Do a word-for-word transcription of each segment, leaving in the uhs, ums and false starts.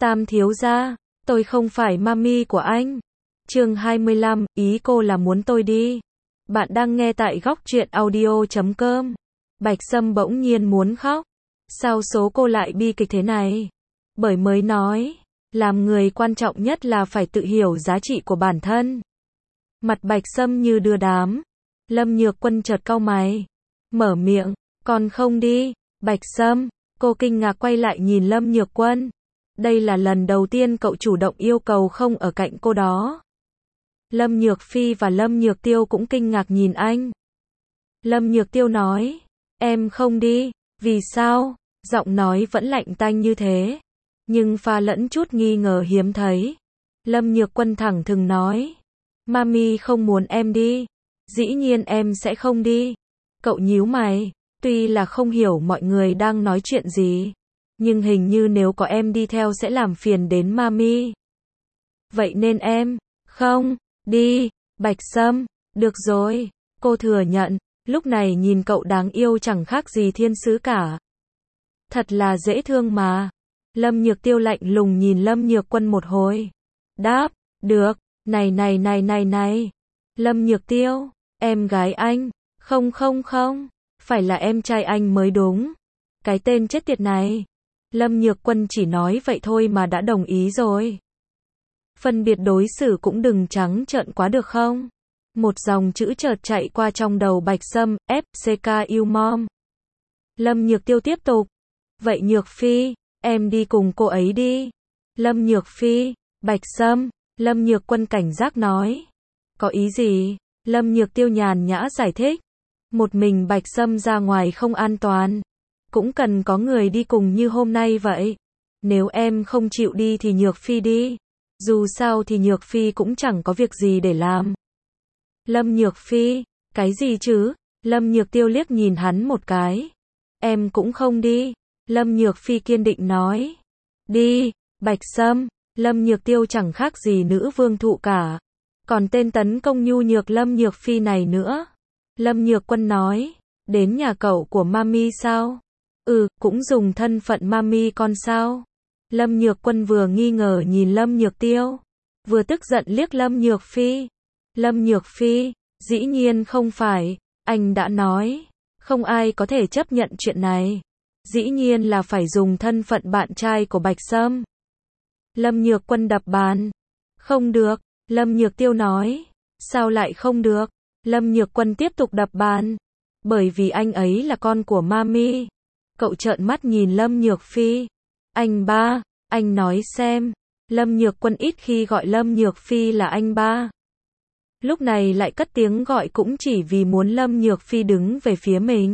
Tam thiếu gia, tôi không phải mami của anh. Chương hai mươi lăm, ý cô là muốn tôi đi. Bạn đang nghe tại góc truyện audio chấm com. Bạch Sâm bỗng nhiên muốn khóc. Sao số cô lại bi kịch thế này? Bởi mới nói, làm người quan trọng nhất là phải tự hiểu giá trị của bản thân. Mặt Bạch Sâm như đưa đám. Lâm Nhược Quân chợt cau mày, mở miệng, còn không đi. Bạch Sâm, cô kinh ngạc quay lại nhìn Lâm Nhược Quân. Đây là lần đầu tiên cậu chủ động yêu cầu không ở cạnh cô đó. Lâm Nhược Phi và Lâm Nhược Tiêu cũng kinh ngạc nhìn anh. Lâm Nhược Tiêu nói, em không đi. Vì sao? Giọng nói vẫn lạnh tanh như thế, nhưng pha lẫn chút nghi ngờ hiếm thấy. Lâm Nhược Quân thẳng thừng nói, mami không muốn em đi. Dĩ nhiên em sẽ không đi. Cậu nhíu mày, tuy là không hiểu mọi người đang nói chuyện gì, nhưng hình như nếu có em đi theo sẽ làm phiền đến mami. Vậy nên em không đi. Bạch Sâm, được rồi, cô thừa nhận, lúc này nhìn cậu đáng yêu chẳng khác gì thiên sứ cả. Thật là dễ thương mà. Lâm Nhược Tiêu lạnh lùng nhìn Lâm Nhược Quân một hồi. Đáp, được, này này này này này. Lâm Nhược Tiêu, em gái anh, không không không, phải là em trai anh mới đúng. Cái tên chết tiệt này. Lâm Nhược Quân chỉ nói vậy thôi mà đã đồng ý rồi. Phân biệt đối xử cũng đừng trắng trợn quá được không? Một dòng chữ chợt chạy qua trong đầu Bạch Sâm, ép xê ca yêu mom. Lâm Nhược Tiêu tiếp tục. Vậy Nhược Phi, em đi cùng cô ấy đi. Lâm Nhược Phi, Bạch Sâm, Lâm Nhược Quân cảnh giác nói. Có ý gì? Lâm Nhược Tiêu nhàn nhã giải thích. Một mình Bạch Sâm ra ngoài không an toàn. Cũng cần có người đi cùng như hôm nay vậy. Nếu em không chịu đi thì Nhược Phi đi. Dù sao thì Nhược Phi cũng chẳng có việc gì để làm. Lâm Nhược Phi, cái gì chứ? Lâm Nhược Tiêu liếc nhìn hắn một cái. Em cũng không đi. Lâm Nhược Phi kiên định nói. Đi, Bạch Sâm. Lâm Nhược Tiêu chẳng khác gì nữ vương thụ cả. Còn tên tấn công nhu nhược Lâm Nhược Phi này nữa. Lâm Nhược Quân nói. Đến nhà cậu của mami sao? Ừ, cũng dùng thân phận mami con sao? Lâm Nhược Quân vừa nghi ngờ nhìn Lâm Nhược Tiêu, vừa tức giận liếc Lâm Nhược Phi. Lâm Nhược Phi, dĩ nhiên không phải, anh đã nói, không ai có thể chấp nhận chuyện này. Dĩ nhiên là phải dùng thân phận bạn trai của Bạch Sâm. Lâm Nhược Quân đập bàn. Không được, Lâm Nhược Tiêu nói. Sao lại không được? Lâm Nhược Quân tiếp tục đập bàn. Bởi vì anh ấy là con của mami. Cậu trợn mắt nhìn Lâm Nhược Phi. Anh ba, anh nói xem. Lâm Nhược Quân ít khi gọi Lâm Nhược Phi là anh ba. Lúc này lại cất tiếng gọi cũng chỉ vì muốn Lâm Nhược Phi đứng về phía mình.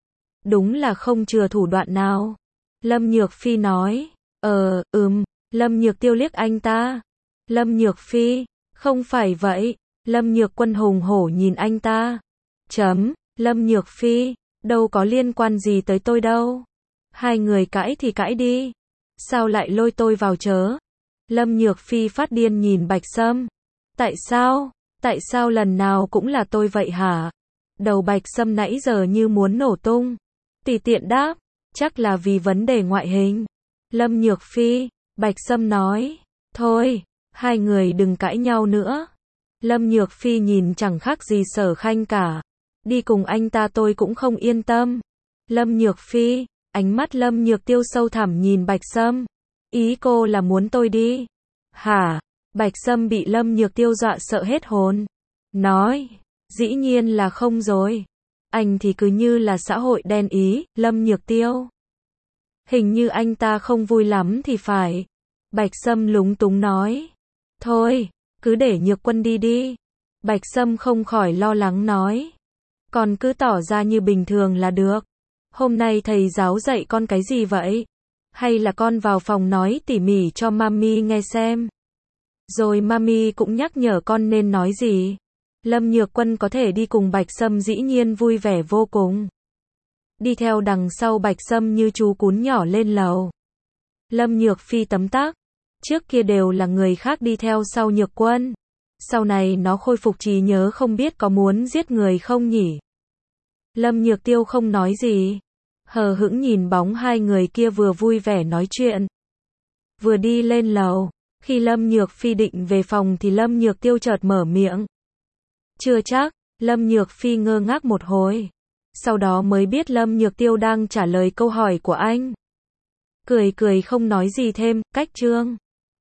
Đúng là không chừa thủ đoạn nào. Lâm Nhược Phi nói. Ờ, ừm. Lâm Nhược Tiêu liếc anh ta. Lâm Nhược Phi, không phải vậy. Lâm Nhược Quân hùng hổ nhìn anh ta. Chấm, Lâm Nhược Phi, đâu có liên quan gì tới tôi đâu. Hai người cãi thì cãi đi. Sao lại lôi tôi vào chớ? Lâm Nhược Phi phát điên nhìn Bạch Sâm. Tại sao? Tại sao lần nào cũng là tôi vậy hả? Đầu Bạch Sâm nãy giờ như muốn nổ tung. Tùy tiện đáp, chắc là vì vấn đề ngoại hình. Lâm Nhược Phi, Bạch Sâm nói. Thôi, hai người đừng cãi nhau nữa. Lâm Nhược Phi nhìn chẳng khác gì Sở Khanh cả. Đi cùng anh ta tôi cũng không yên tâm. Lâm Nhược Phi, ánh mắt Lâm Nhược Tiêu sâu thẳm nhìn Bạch Sâm. Ý cô là muốn tôi đi? Hả? Bạch Sâm bị Lâm Nhược Tiêu dọa sợ hết hồn. Nói, dĩ nhiên là không rồi. Anh thì cứ như là xã hội đen ý, Lâm Nhược Tiêu. Hình như anh ta không vui lắm thì phải. Bạch Sâm lúng túng nói. Thôi, cứ để Nhược Quân đi đi. Bạch Sâm không khỏi lo lắng nói. Con cứ tỏ ra như bình thường là được. Hôm nay thầy giáo dạy con cái gì vậy? Hay là con vào phòng nói tỉ mỉ cho mami nghe xem. Rồi mami cũng nhắc nhở con nên nói gì. Lâm Nhược Quân có thể đi cùng Bạch Sâm dĩ nhiên vui vẻ vô cùng. Đi theo đằng sau Bạch Sâm như chú cún nhỏ lên lầu. Lâm Nhược Phi tấm tắc. Trước kia đều là người khác đi theo sau Nhược Quân. Sau này nó khôi phục trí nhớ không biết có muốn giết người không nhỉ? Lâm Nhược Tiêu không nói gì. Hờ hững nhìn bóng hai người kia vừa vui vẻ nói chuyện. Vừa đi lên lầu, khi Lâm Nhược Phi định về phòng thì Lâm Nhược Tiêu chợt mở miệng. Chưa chắc, Lâm Nhược Phi ngơ ngác một hồi. Sau đó mới biết Lâm Nhược Tiêu đang trả lời câu hỏi của anh. Cười cười không nói gì thêm, cách Trương